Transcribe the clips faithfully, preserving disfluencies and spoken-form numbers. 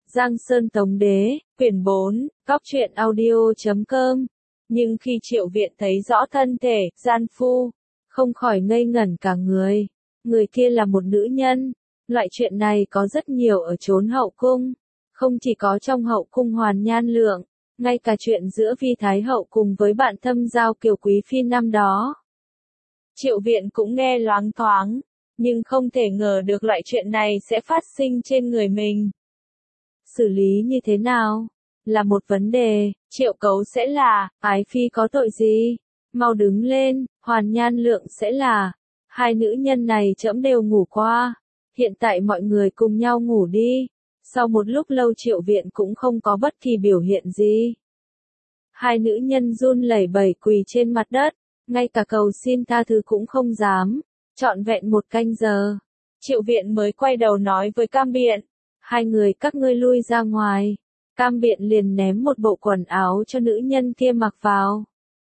Giang Sơn Tống Đế, quyển bốn, góc truyện audio chấm com. Nhưng khi Triệu Viện thấy rõ thân thể, gian phu, không khỏi ngây ngẩn cả người. Người kia là một nữ nhân. Loại chuyện này có rất nhiều ở chốn hậu cung. Không chỉ có trong hậu cung Hoàn Nhan Lượng, ngay cả chuyện giữa Vi Thái Hậu cùng với bạn thâm giao Kiều Quý Phi năm đó. Triệu Viện cũng nghe loáng thoáng, nhưng không thể ngờ được loại chuyện này sẽ phát sinh trên người mình. Xử lý như thế nào? Là một vấn đề. Triệu Cấu sẽ là, Ái Phi có tội gì? Mau đứng lên. Hoàn Nhan Lượng sẽ là, hai nữ nhân này trẫm đều ngủ qua. Hiện tại mọi người cùng nhau ngủ đi. Sau một lúc lâu Triệu Viện cũng không có bất kỳ biểu hiện gì. Hai nữ nhân run lẩy bẩy quỳ trên mặt đất, ngay cả cầu xin tha thứ cũng không dám. Trọn vẹn một canh giờ, Triệu Viện mới quay đầu nói với Cam Biện, hai người các ngươi lui ra ngoài. Cam Biện liền ném một bộ quần áo cho nữ nhân kia mặc vào,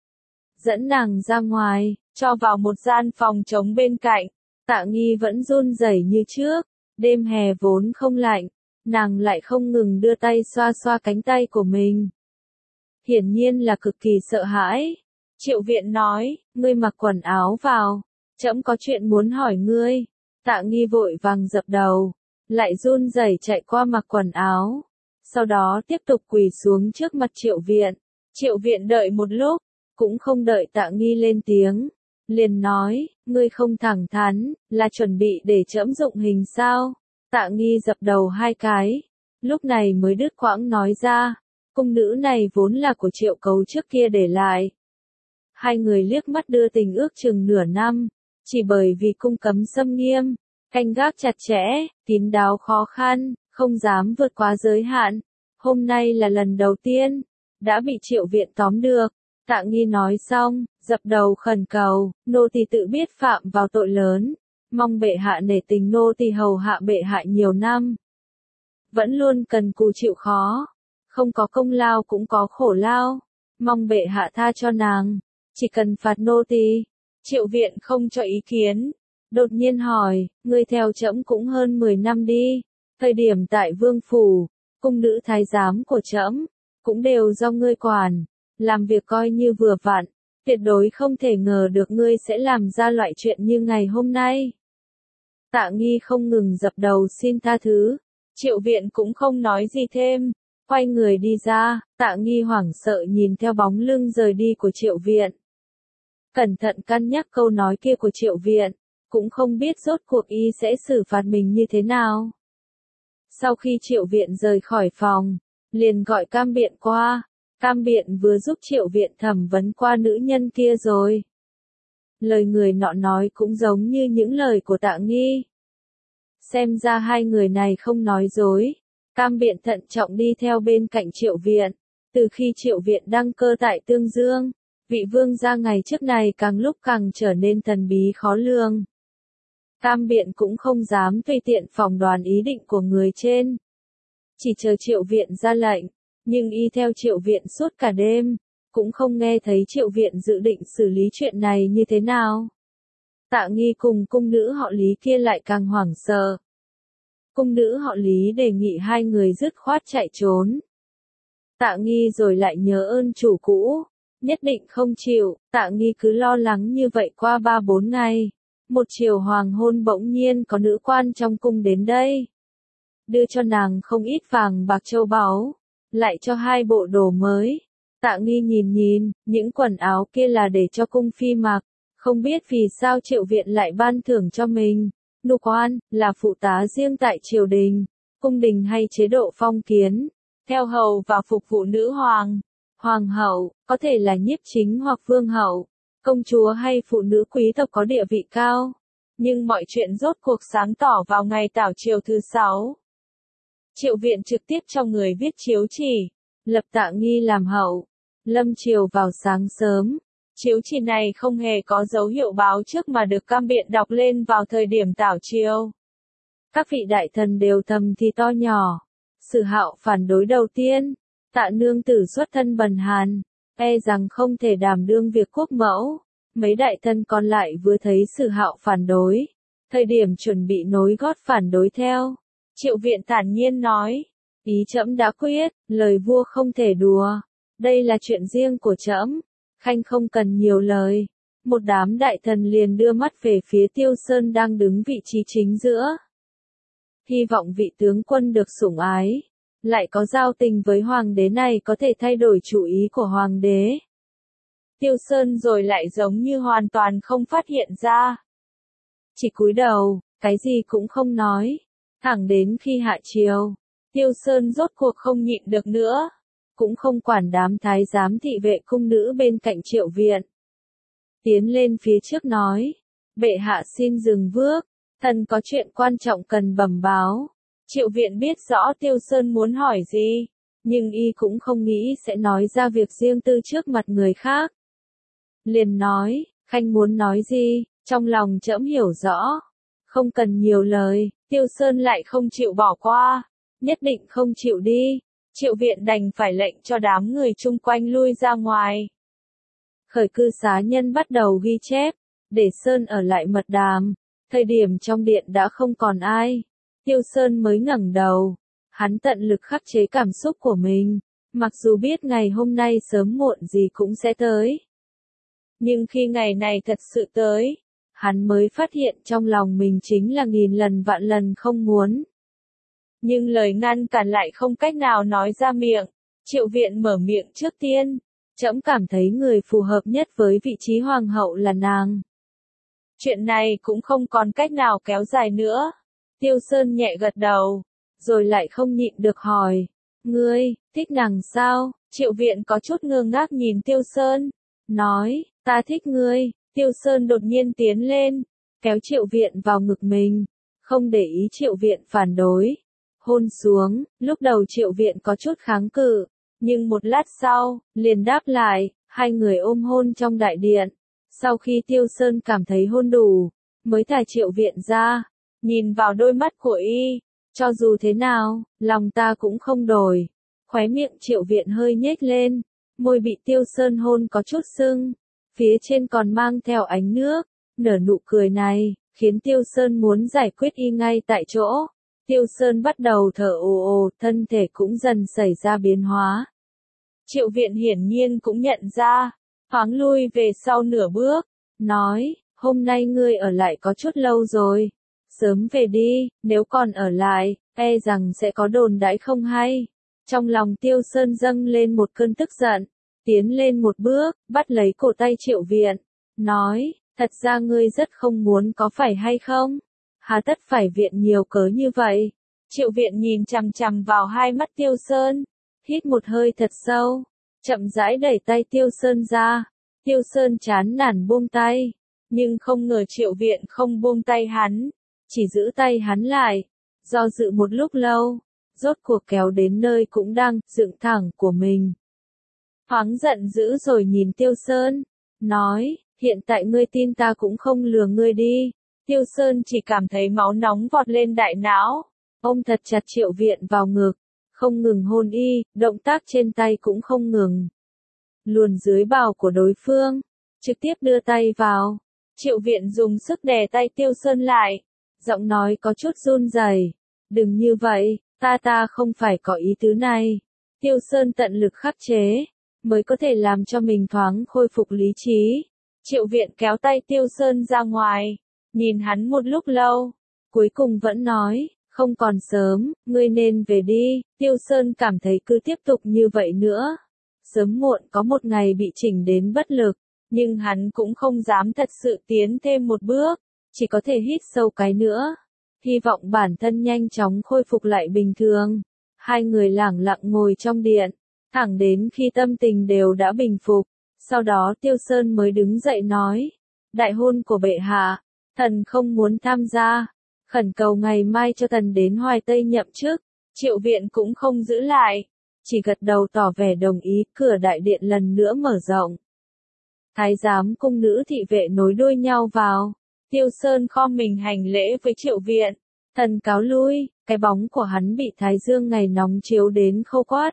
dẫn nàng ra ngoài, cho vào một gian phòng trống bên cạnh. Tạ Nghi vẫn run rẩy như trước, đêm hè vốn không lạnh, nàng lại không ngừng đưa tay xoa xoa cánh tay của mình. Hiển nhiên là cực kỳ sợ hãi. Triệu Viện nói, ngươi mặc quần áo vào, trẫm có chuyện muốn hỏi ngươi. Tạ Nghi vội vàng dập đầu, lại run rẩy chạy qua mặc quần áo, sau đó tiếp tục quỳ xuống trước mặt Triệu Viện. Triệu Viện đợi một lúc, cũng không đợi Tạ Nghi lên tiếng, liền nói, ngươi không thẳng thắn, là chuẩn bị để trẫm dụng hình sao? Tạ Nghi dập đầu hai cái, lúc này mới đứt quãng nói ra, cung nữ này vốn là của Triệu Cấu trước kia để lại. Hai người liếc mắt đưa tình ước chừng nửa năm, chỉ bởi vì cung cấm xâm nghiêm, canh gác chặt chẽ, kín đáo khó khăn, không dám vượt quá giới hạn. Hôm nay là lần đầu tiên, đã bị Triệu Viện tóm được. Tạ Nghi nói xong, dập đầu khẩn cầu, nô tỳ tự biết phạm vào tội lớn, mong bệ hạ nể tình nô tỳ hầu hạ bệ hạ nhiều năm. Vẫn luôn cần cù chịu khó, không có công lao cũng có khổ lao, mong bệ hạ tha cho nàng, chỉ cần phạt nô tỳ. Triệu Viện không cho ý kiến, đột nhiên hỏi, ngươi theo trẫm cũng hơn mười năm đi, thời điểm tại vương phủ, cung nữ thái giám của trẫm cũng đều do ngươi quản, làm việc coi như vừa vặn, tuyệt đối không thể ngờ được ngươi sẽ làm ra loại chuyện như ngày hôm nay. Tạ Nghi không ngừng dập đầu xin tha thứ, Triệu Viện cũng không nói gì thêm, quay người đi ra. Tạ Nghi hoảng sợ nhìn theo bóng lưng rời đi của Triệu Viện. Cẩn thận cân nhắc câu nói kia của Triệu Viện, cũng không biết rốt cuộc y sẽ xử phạt mình như thế nào. Sau khi Triệu Viện rời khỏi phòng, liền gọi Cam Biện qua. Cam Biện vừa giúp Triệu Viện thẩm vấn qua nữ nhân kia rồi. Lời người nọ nói cũng giống như những lời của Tạ Nghi. Xem ra hai người này không nói dối. Cam Biện thận trọng đi theo bên cạnh Triệu Viện. Từ khi Triệu Viện đăng cơ tại Tương Dương, vị vương gia ngày trước này càng lúc càng trở nên thần bí khó lường. Cam Biện cũng không dám tùy tiện phỏng đoán ý định của người trên. Chỉ chờ Triệu Viện ra lệnh, nhưng y theo Triệu Viện suốt cả đêm, cũng không nghe thấy Triệu Viện dự định xử lý chuyện này như thế nào. Tạ Nghi cùng cung nữ họ Lý kia lại càng hoảng sợ. Cung nữ họ Lý đề nghị hai người dứt khoát chạy trốn. Tạ Nghi rồi lại nhớ ơn chủ cũ, nhất định không chịu. Tạ Nghi cứ lo lắng như vậy qua ba bốn ngày. Một chiều hoàng hôn bỗng nhiên có nữ quan trong cung đến đây, đưa cho nàng không ít vàng bạc châu báu, lại cho hai bộ đồ mới. Tạ Nghi nhìn nhìn, những quần áo kia là để cho cung phi mặc, không biết vì sao Triệu Viện lại ban thưởng cho mình. Nô quan, là phụ tá riêng tại triều đình, cung đình hay chế độ phong kiến, theo hầu và phục vụ nữ hoàng, hoàng hậu, có thể là nhiếp chính hoặc vương hậu, công chúa hay phụ nữ quý tộc có địa vị cao. Nhưng mọi chuyện rốt cuộc sáng tỏ vào ngày tảo triều thứ sáu. Triệu Viện trực tiếp cho người viết chiếu chỉ, lập Tạ Nghi làm hậu. Lâm triều vào sáng sớm, chiếu chỉ này không hề có dấu hiệu báo trước mà được Cam Biện đọc lên vào thời điểm tảo triều. Các vị đại thần đều thầm thì to nhỏ. Sử Hạo phản đối đầu tiên, Tạ nương tử xuất thân bần hàn, e rằng không thể đảm đương việc quốc mẫu. Mấy đại thần còn lại vừa thấy Sử Hạo phản đối, thời điểm chuẩn bị nối gót phản đối theo. Triệu Viện thản nhiên nói, Ý trẫm đã quyết, lời vua không thể đùa. Đây là chuyện riêng của trẫm, khanh không cần nhiều lời. Một đám đại thần liền đưa mắt về phía Tiêu Sơn đang đứng vị trí chính giữa. Hy vọng vị tướng quân được sủng ái, lại có giao tình với hoàng đế này có thể thay đổi chủ ý của hoàng đế. Tiêu Sơn rồi lại giống như hoàn toàn không phát hiện ra. Chỉ cúi đầu, cái gì cũng không nói. Thẳng đến khi hạ triều, Tiêu Sơn rốt cuộc không nhịn được nữa. Cũng không quản đám thái giám thị vệ cung nữ bên cạnh Triệu Viện. Tiến lên phía trước nói, bệ hạ xin dừng bước, thần có chuyện quan trọng cần bẩm báo. Triệu Viện biết rõ Tiêu Sơn muốn hỏi gì, nhưng y cũng không nghĩ sẽ nói ra việc riêng tư trước mặt người khác. Liền nói, khanh muốn nói gì, trong lòng trẫm hiểu rõ. Không cần nhiều lời, Tiêu Sơn lại không chịu bỏ qua, nhất định không chịu đi. Triệu Viện đành phải lệnh cho đám người chung quanh lui ra ngoài. Khởi cư xá nhân bắt đầu ghi chép, để Sơn ở lại mật đàm. Thời điểm trong điện đã không còn ai. Tiêu Sơn mới ngẩng đầu. Hắn tận lực khắc chế cảm xúc của mình, mặc dù biết ngày hôm nay sớm muộn gì cũng sẽ tới. Nhưng khi ngày này thật sự tới, hắn mới phát hiện trong lòng mình chính là nghìn lần vạn lần không muốn. Nhưng lời ngăn cản lại không cách nào nói ra miệng. Triệu Viện mở miệng trước tiên. Trẫm cảm thấy người phù hợp nhất với vị trí hoàng hậu là nàng. Chuyện này cũng không còn cách nào kéo dài nữa. Tiêu Sơn nhẹ gật đầu, rồi lại không nhịn được hỏi. Ngươi, thích nàng sao? Triệu Viện có chút ngơ ngác nhìn Tiêu Sơn. Nói, ta thích ngươi. Tiêu Sơn đột nhiên tiến lên, kéo Triệu Viện vào ngực mình. Không để ý Triệu Viện phản đối. Hôn xuống, lúc đầu Triệu Viện có chút kháng cự. Nhưng một lát sau, liền đáp lại, hai người ôm hôn trong đại điện. Sau khi Tiêu Sơn cảm thấy hôn đủ, mới thả Triệu Viện ra, nhìn vào đôi mắt của y, cho dù thế nào, lòng ta cũng không đổi. Khóe miệng Triệu Viện hơi nhếch lên, môi bị Tiêu Sơn hôn có chút sưng, phía trên còn mang theo ánh nước, nở nụ cười này, khiến Tiêu Sơn muốn giải quyết y ngay tại chỗ. Tiêu Sơn bắt đầu thở ồ ồ, thân thể cũng dần xảy ra biến hóa. Triệu Viện hiển nhiên cũng nhận ra, thoáng lui về sau nửa bước, nói, hôm nay ngươi ở lại có chút lâu rồi, sớm về đi, nếu còn ở lại, e rằng sẽ có đồn đãi không hay. Trong lòng Tiêu Sơn dâng lên một cơn tức giận, tiến lên một bước, bắt lấy cổ tay Triệu Viện, nói, thật ra ngươi rất không muốn có phải hay không? Hà tất phải viện nhiều cớ như vậy? Triệu Viện nhìn chằm chằm vào hai mắt Tiêu Sơn, hít một hơi thật sâu, chậm rãi đẩy tay Tiêu Sơn ra. Tiêu Sơn chán nản buông tay, nhưng không ngờ Triệu Viện không buông tay hắn, chỉ giữ tay hắn lại, do dự một lúc lâu, rốt cuộc kéo đến nơi cũng đang dựng thẳng của mình. Thoáng giận dữ rồi nhìn Tiêu Sơn, nói, hiện tại ngươi tin ta cũng không lừa ngươi đi. Tiêu Sơn chỉ cảm thấy máu nóng vọt lên đại não, ôm thật chặt Triệu Viện vào ngực, không ngừng hôn y, động tác trên tay cũng không ngừng. Luồn dưới bào của đối phương, trực tiếp đưa tay vào. Triệu Viện dùng sức đè tay Tiêu Sơn lại, giọng nói có chút run rẩy, đừng như vậy, ta ta không phải có ý tứ này. Tiêu Sơn tận lực khắc chế, mới có thể làm cho mình thoáng khôi phục lý trí. Triệu Viện kéo tay Tiêu Sơn ra ngoài, nhìn hắn một lúc lâu, cuối cùng vẫn nói, không còn sớm, ngươi nên về đi. Tiêu Sơn cảm thấy cứ tiếp tục như vậy nữa, sớm muộn có một ngày bị chỉnh đến bất lực, nhưng hắn cũng không dám thật sự tiến thêm một bước, chỉ có thể hít sâu cái nữa, hy vọng bản thân nhanh chóng khôi phục lại bình thường. Hai người lẳng lặng ngồi trong điện, thẳng đến khi tâm tình đều đã bình phục, sau đó Tiêu Sơn mới đứng dậy nói, đại hôn của bệ hạ, thần không muốn tham gia, khẩn cầu ngày mai cho thần đến Hoài Tây nhậm chức. Triệu Viện cũng không giữ lại, chỉ gật đầu tỏ vẻ đồng ý. Cửa đại điện lần nữa mở rộng. Thái giám cung nữ thị vệ nối đuôi nhau vào. Tiêu Sơn khom mình hành lễ với Triệu Viện, thần cáo lui. Cái bóng của hắn bị thái dương ngày nóng chiếu đến khô quát.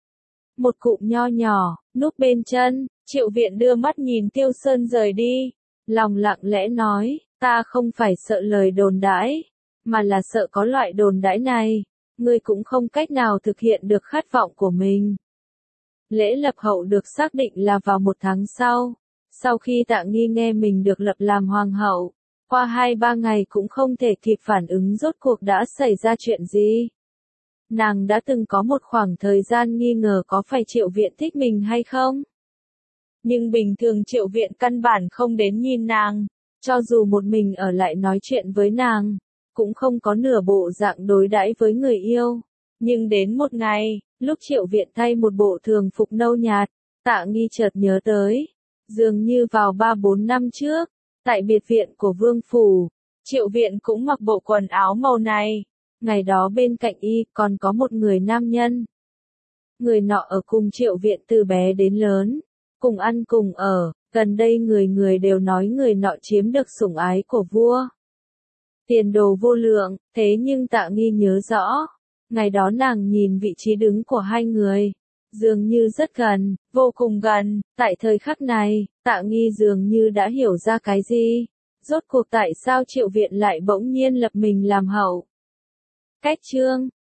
Một cụm nho nhỏ, núp bên chân. Triệu Viện đưa mắt nhìn Tiêu Sơn rời đi, lòng lặng lẽ nói, ta không phải sợ lời đồn đãi, mà là sợ có loại đồn đãi này. ngươi cũng không cách nào thực hiện được khát vọng của mình. Lễ lập hậu được xác định là vào một tháng sau. Sau khi Tạ Nghi nghe mình được lập làm hoàng hậu, qua hai ba ngày cũng không thể kịp phản ứng rốt cuộc đã xảy ra chuyện gì. Nàng đã từng có một khoảng thời gian nghi ngờ có phải Triệu Viện thích mình hay không. Nhưng bình thường Triệu Viện căn bản không đến nhìn nàng, cho dù một mình ở lại nói chuyện với nàng, cũng không có nửa bộ dạng đối đãi với người yêu. Nhưng đến một ngày, lúc Triệu Viện thay một bộ thường phục nâu nhạt, Tạ Nghi chợt nhớ tới, dường như vào ba bốn năm trước, tại biệt viện của Vương Phủ, Triệu Viện cũng mặc bộ quần áo màu này. Ngày đó bên cạnh y còn có một người nam nhân. Người nọ ở cùng Triệu Viện từ bé đến lớn, cùng ăn cùng ở, gần đây người người đều nói người nọ chiếm được sủng ái của vua. Tiền đồ vô lượng, thế nhưng Tạ Nghi nhớ rõ, ngày đó nàng nhìn vị trí đứng của hai người, dường như rất gần, vô cùng gần. Tại thời khắc này, Tạ Nghi dường như đã hiểu ra cái gì. Rốt cuộc tại sao Triệu Viện lại bỗng nhiên lập mình làm hậu. Cách chương